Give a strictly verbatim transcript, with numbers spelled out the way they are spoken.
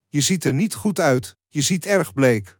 Je ziet er niet goed uit, je ziet erg bleek.